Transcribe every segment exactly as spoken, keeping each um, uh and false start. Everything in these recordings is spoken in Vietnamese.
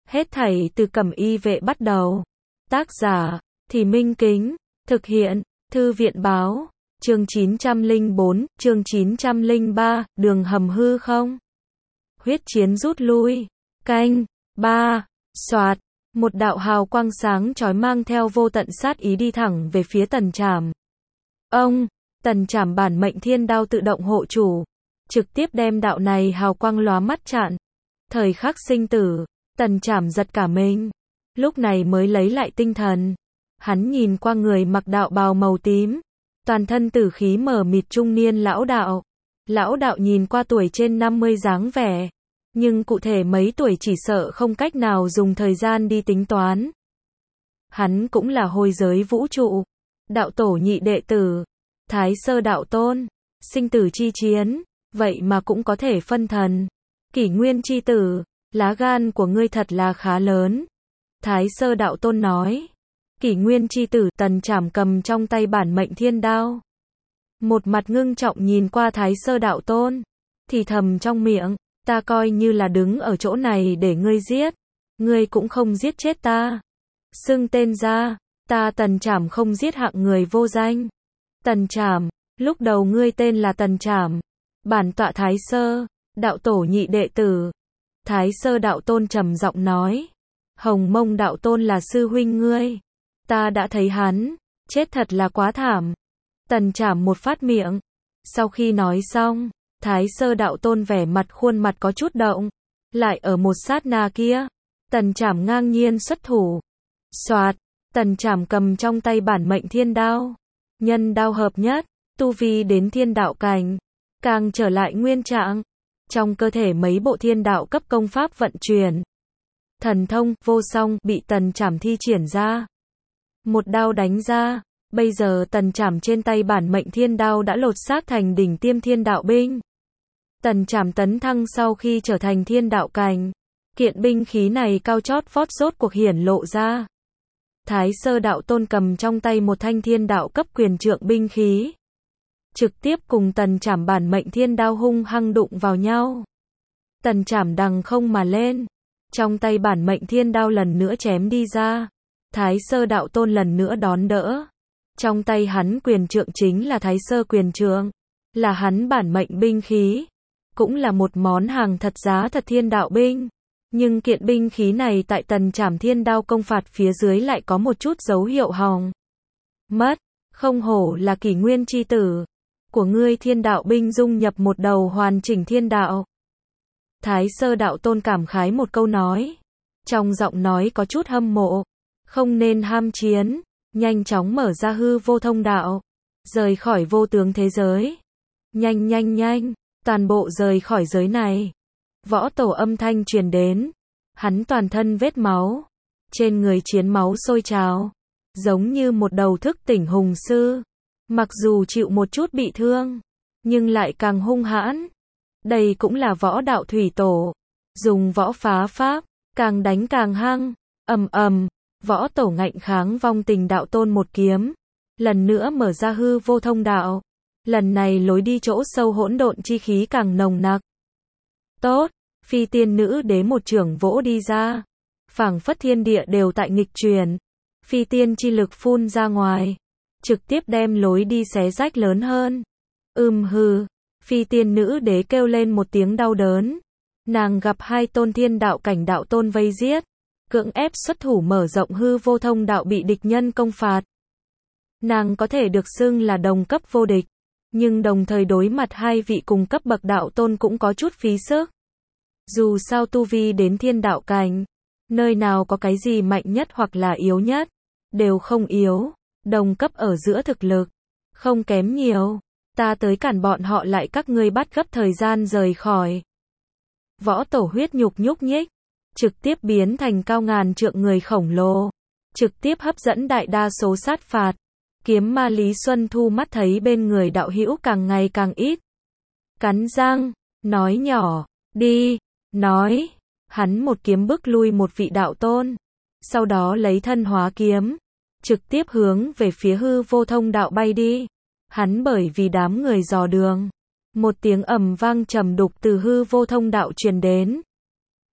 Hết thảy từ Cẩm Y vệ bắt đầu. Tác giả, Thì Minh Kính. Thực hiện, Thư viện báo. Chương chín trăm lẻ bốn, chương chín trăm lẻ ba, đường hầm hư không? Huyết chiến rút lui. Canh. ba. Soạt. Một đạo hào quang sáng chói mang theo vô tận sát ý đi thẳng về phía Tần Trảm. Ông, Tần Trảm bản mệnh thiên đao tự động hộ chủ. Trực tiếp đem đạo này hào quang lóa mắt chặn. Thời khắc sinh tử, Tần Trảm giật cả mình. Lúc này mới lấy lại tinh thần. Hắn nhìn qua người mặc đạo bào màu tím. Toàn thân tử khí mờ mịt trung niên lão đạo. Lão đạo nhìn qua tuổi trên năm mươi dáng vẻ. Nhưng cụ thể mấy tuổi chỉ sợ không cách nào dùng thời gian đi tính toán. Hắn cũng là hồi giới vũ trụ. Đạo tổ nhị đệ tử. Thái sơ đạo tôn. Sinh tử chi chiến. Vậy mà cũng có thể phân thần. Kỷ nguyên chi tử. Lá gan của ngươi thật là khá lớn. Thái sơ đạo tôn nói. Kỷ nguyên chi tử. Tần Trảm cầm trong tay bản mệnh thiên đao. Một mặt ngưng trọng nhìn qua Thái sơ đạo tôn. Thì thầm trong miệng. Ta coi như là đứng ở chỗ này để ngươi giết. Ngươi cũng không giết chết ta. Xưng tên ra. Ta Tần Trảm không giết hạng người vô danh. Tần Trảm. Lúc đầu ngươi tên là Tần Trảm. Bản tọa Thái sơ. Đạo tổ nhị đệ tử. Thái sơ đạo tôn trầm giọng nói. Hồng Mông đạo tôn là sư huynh ngươi. Ta đã thấy hắn. Chết thật là quá thảm. Tần Trảm một phát miệng. Sau khi nói xong. Thái sơ đạo tôn vẻ mặt khuôn mặt có chút động. Lại ở một sát na kia. Tần Trảm ngang nhiên xuất thủ. Soạt. Tần Trảm cầm trong tay bản mệnh thiên đao. Nhân đao hợp nhất. Tu vi đến thiên đạo cảnh. Càng trở lại nguyên trạng. Trong cơ thể mấy bộ thiên đạo cấp công pháp vận chuyển. Thần thông, vô song, bị Tần Trảm thi triển ra. Một đao đánh ra. Bây giờ Tần Trảm trên tay bản mệnh thiên đao đã lột xác thành đỉnh tiêm thiên đạo binh. Tần Trảm tấn thăng sau khi trở thành thiên đạo cảnh. Kiện binh khí này cao chót vót rốt cuộc hiển lộ ra. Thái sơ đạo tôn cầm trong tay một thanh thiên đạo cấp quyền trượng binh khí. Trực tiếp cùng Tần Trảm bản mệnh thiên đao hung hăng đụng vào nhau. Tần Trảm đằng không mà lên. Trong tay bản mệnh thiên đao lần nữa chém đi ra. Thái sơ đạo tôn lần nữa đón đỡ. Trong tay hắn quyền trượng chính là Thái sơ quyền trượng. Là hắn bản mệnh binh khí. Cũng là một món hàng thật giá thật thiên đạo binh. Nhưng kiện binh khí này tại Tần Trảm thiên đao công phạt phía dưới lại có một chút dấu hiệu hỏng mất. Không hổ là kỷ nguyên chi tử. Của ngươi thiên đạo binh dung nhập một đầu hoàn chỉnh thiên đạo. Thái sơ đạo tôn cảm khái một câu nói. Trong giọng nói có chút hâm mộ. Không nên ham chiến. Nhanh chóng mở ra hư vô thông đạo. Rời khỏi vô tướng thế giới. Nhanh nhanh nhanh. Toàn bộ rời khỏi giới này. Võ tổ âm thanh truyền đến. Hắn toàn thân vết máu. Trên người chiến máu sôi trào. Giống như một đầu thức tỉnh hùng sư. Mặc dù chịu một chút bị thương. Nhưng lại càng hung hãn. Đây cũng là võ đạo thủy tổ. Dùng võ phá pháp. Càng đánh càng hăng. Ầm ầm. Võ tổ ngạnh kháng vong tình đạo tôn một kiếm. Lần nữa mở ra hư vô thông đạo. Lần này lối đi chỗ sâu hỗn độn chi khí càng nồng nặc. Tốt, phi tiên nữ đế một chưởng vỗ đi ra. Phảng phất thiên địa đều tại nghịch chuyển. Phi tiên chi lực phun ra ngoài. Trực tiếp đem lối đi xé rách lớn hơn. Ưm hừ, phi tiên nữ đế kêu lên một tiếng đau đớn. Nàng gặp hai tôn thiên đạo cảnh đạo tôn vây giết. Cưỡng ép xuất thủ mở rộng hư vô thông đạo bị địch nhân công phạt. Nàng có thể được xưng là đồng cấp vô địch. Nhưng đồng thời đối mặt hai vị cùng cấp bậc đạo tôn cũng có chút phí sức. Dù sao tu vi đến thiên đạo cảnh. Nơi nào có cái gì mạnh nhất hoặc là yếu nhất. Đều không yếu. Đồng cấp ở giữa thực lực. Không kém nhiều. Ta tới cản bọn họ lại các ngươi bắt gấp thời gian rời khỏi. Võ tổ huyết nhục nhúc nhích. Trực tiếp biến thành cao ngàn trượng người khổng lồ. Trực tiếp hấp dẫn đại đa số sát phạt. Kiếm ma Lý Xuân Thu mắt thấy bên người đạo hữu càng ngày càng ít. Cắn răng, nói nhỏ, đi, nói. Hắn một kiếm bức lui một vị đạo tôn. Sau đó lấy thân hóa kiếm. Trực tiếp hướng về phía hư vô thông đạo bay đi. Hắn bởi vì đám người dò đường. Một tiếng ầm vang trầm đục từ hư vô thông đạo truyền đến.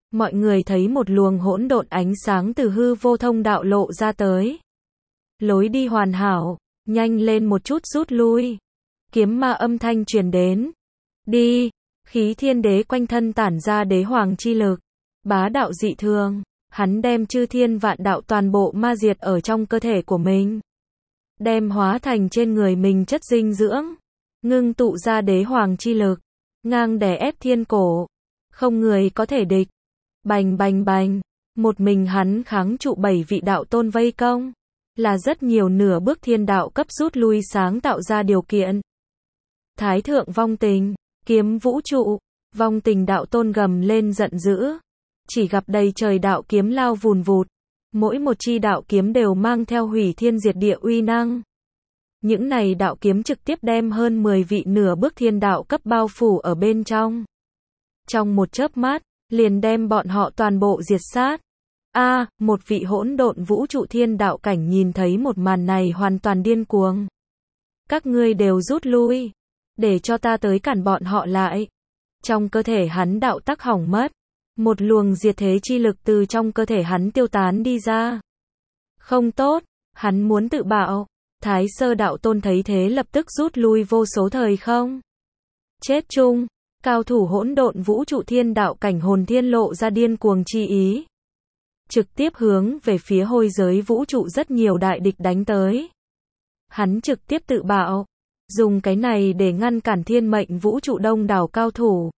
mọi người thấy một luồng hỗn độn ánh sáng từ hư vô thông đạo lộ ra tới. Lối đi hoàn hảo, nhanh lên một chút rút lui. Kiếm ma âm thanh truyền đến. Đi, khí thiên đế quanh thân tản ra đế hoàng chi lực. Bá đạo dị thường, hắn đem chư thiên vạn đạo toàn bộ ma diệt ở trong cơ thể của mình. Đem hóa thành trên người mình chất dinh dưỡng. Ngưng tụ ra đế hoàng chi lực. Ngang đè ép thiên cổ. Không người có thể địch. Bành bành bành. Một mình hắn kháng trụ bảy vị đạo tôn vây công. Là rất nhiều nửa bước thiên đạo cấp rút lui sáng tạo ra điều kiện. Thái thượng vong tình, kiếm vũ trụ, vong tình đạo tôn gầm lên giận dữ. Chỉ gặp đầy trời đạo kiếm lao vùn vụt. Mỗi một chi đạo kiếm đều mang theo hủy thiên diệt địa uy năng. Những này đạo kiếm trực tiếp đem hơn mười vị nửa bước thiên đạo cấp bao phủ ở bên trong. Trong một chớp mắt, liền đem bọn họ toàn bộ diệt sát. A, à, một vị hỗn độn vũ trụ thiên đạo cảnh nhìn thấy một màn này hoàn toàn điên cuồng. Các ngươi đều rút lui, để cho ta tới cản bọn họ lại. Trong cơ thể hắn đạo tắc hỏng mất, một luồng diệt thế chi lực từ trong cơ thể hắn tiêu tán đi ra. Không tốt, hắn muốn tự bạo. Thái sơ đạo tôn thấy thế lập tức rút lui vô số thời không. Chết chung, cao thủ hỗn độn vũ trụ thiên đạo cảnh hồn thiên lộ ra điên cuồng chi ý. Trực tiếp hướng về phía hôi giới vũ trụ rất nhiều đại địch đánh tới. Hắn trực tiếp tự bạo, dùng cái này để ngăn cản thiên mệnh vũ trụ đông đảo cao thủ.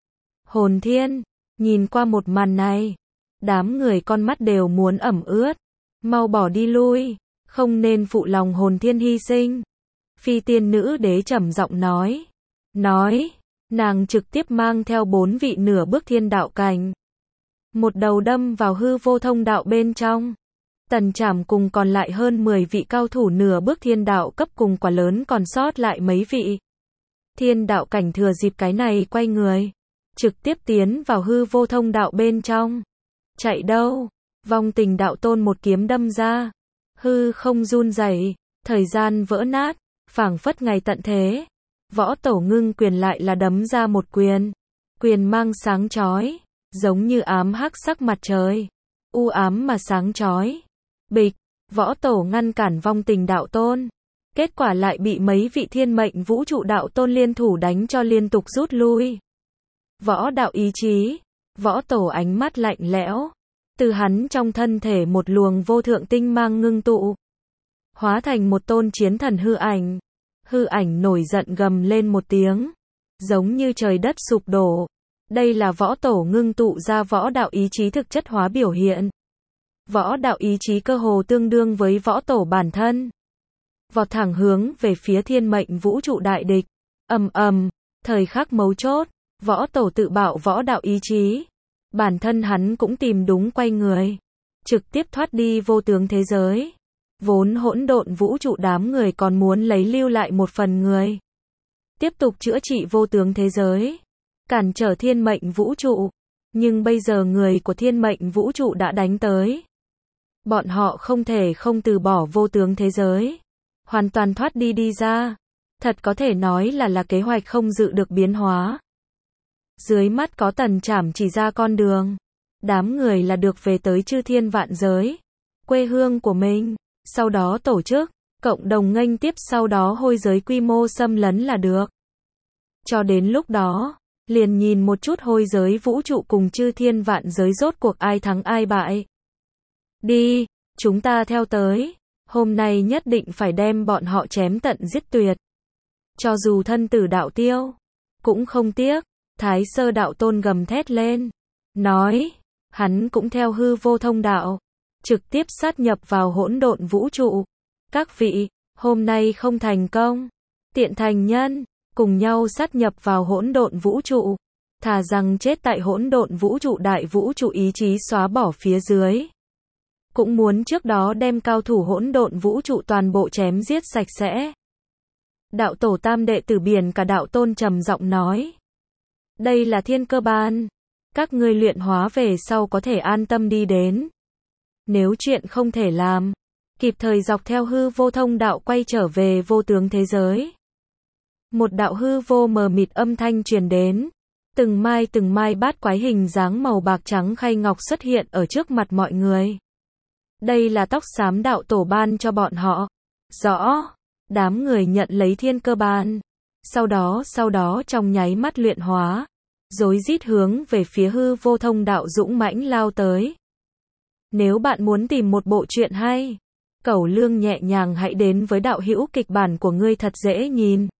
Hồn thiên, nhìn qua một màn này, đám người con mắt đều muốn ẩm ướt. Mau bỏ đi lui, không nên phụ lòng hồn thiên hy sinh. Phi tiên nữ đế trầm giọng nói. Nói, nàng trực tiếp mang theo bốn vị nửa bước thiên đạo cảnh. Một đầu đâm vào hư vô thông đạo bên trong. Tần Trảm cùng còn lại hơn mười vị cao thủ nửa bước thiên đạo cấp cùng quả lớn còn sót lại mấy vị. Thiên đạo cảnh thừa dịp cái này quay người. Trực tiếp tiến vào hư vô thông đạo bên trong. Chạy đâu? Vong tình đạo tôn một kiếm đâm ra. Hư không run rẩy, thời gian vỡ nát, phảng phất ngày tận thế. Võ tổ ngưng quyền lại là đấm ra một quyền. Quyền mang sáng chói, giống như ám hắc sắc mặt trời. U ám mà sáng chói. Bịch, võ tổ ngăn cản vong tình đạo tôn. Kết quả lại bị mấy vị thiên mệnh vũ trụ đạo tôn liên thủ đánh cho liên tục rút lui. Võ đạo ý chí, võ tổ ánh mắt lạnh lẽo. Từ hắn trong thân thể một luồng vô thượng tinh mang ngưng tụ. Hóa thành một tôn chiến thần hư ảnh. Hư ảnh nổi giận gầm lên một tiếng. Giống như trời đất sụp đổ. Đây là võ tổ ngưng tụ ra võ đạo ý chí thực chất hóa biểu hiện. Võ đạo ý chí cơ hồ tương đương với võ tổ bản thân. Vọt thẳng hướng về phía thiên mệnh vũ trụ đại địch. Ầm ầm, thời khắc mấu chốt, võ tổ tự bạo võ đạo ý chí. Bản thân hắn cũng tìm đúng quay người. Trực tiếp thoát đi vô tướng thế giới. Vốn hỗn độn vũ trụ đám người còn muốn lấy lưu lại một phần người. Tiếp tục chữa trị vô tướng thế giới. Cản trở thiên mệnh vũ trụ. Nhưng bây giờ người của thiên mệnh vũ trụ đã đánh tới. Bọn họ không thể không từ bỏ vô tướng thế giới. Hoàn toàn thoát đi đi ra. Thật có thể nói là là kế hoạch không dự được biến hóa. Dưới mắt có Tần Trảm chỉ ra con đường. Đám người là được về tới chư thiên vạn giới. Quê hương của mình. Sau đó tổ chức, cộng đồng nghênh tiếp sau đó hôi giới quy mô xâm lấn là được. Cho đến lúc đó, liền nhìn một chút hôi giới vũ trụ cùng chư thiên vạn giới rốt cuộc ai thắng ai bại. Đi, chúng ta theo tới. Hôm nay nhất định phải đem bọn họ chém tận giết tuyệt. Cho dù thân tử đạo tiêu, cũng không tiếc. Thái sơ đạo tôn gầm thét lên. Nói, hắn cũng theo hư vô thông đạo. Trực tiếp sát nhập vào hỗn độn vũ trụ. Các vị, hôm nay không thành công. Tiện thành nhân, cùng nhau sát nhập vào hỗn độn vũ trụ. Thà rằng chết tại hỗn độn vũ trụ đại vũ trụ ý chí xóa bỏ phía dưới. Cũng muốn trước đó đem cao thủ hỗn độn vũ trụ toàn bộ chém giết sạch sẽ. Đạo tổ tam đệ tử biển cả đạo tôn trầm giọng nói. Đây là thiên cơ ban. Các ngươi luyện hóa về sau có thể an tâm đi đến. Nếu chuyện không thể làm, kịp thời dọc theo hư vô thông đạo quay trở về vô tướng thế giới. Một đạo hư vô mờ mịt âm thanh truyền đến. Từng mai từng mai bát quái hình dáng màu bạc trắng khay ngọc xuất hiện ở trước mặt mọi người. Đây là tóc xám đạo tổ ban cho bọn họ. Rõ. Đám người nhận lấy thiên cơ ban. Sau đó, sau đó trong nháy mắt luyện hóa, rối rít hướng về phía hư vô thông đạo dũng mãnh lao tới. Nếu bạn muốn tìm một bộ truyện hay, Cẩu Lương nhẹ nhàng hãy đến với đạo hữu kịch bản của ngươi thật dễ nhìn.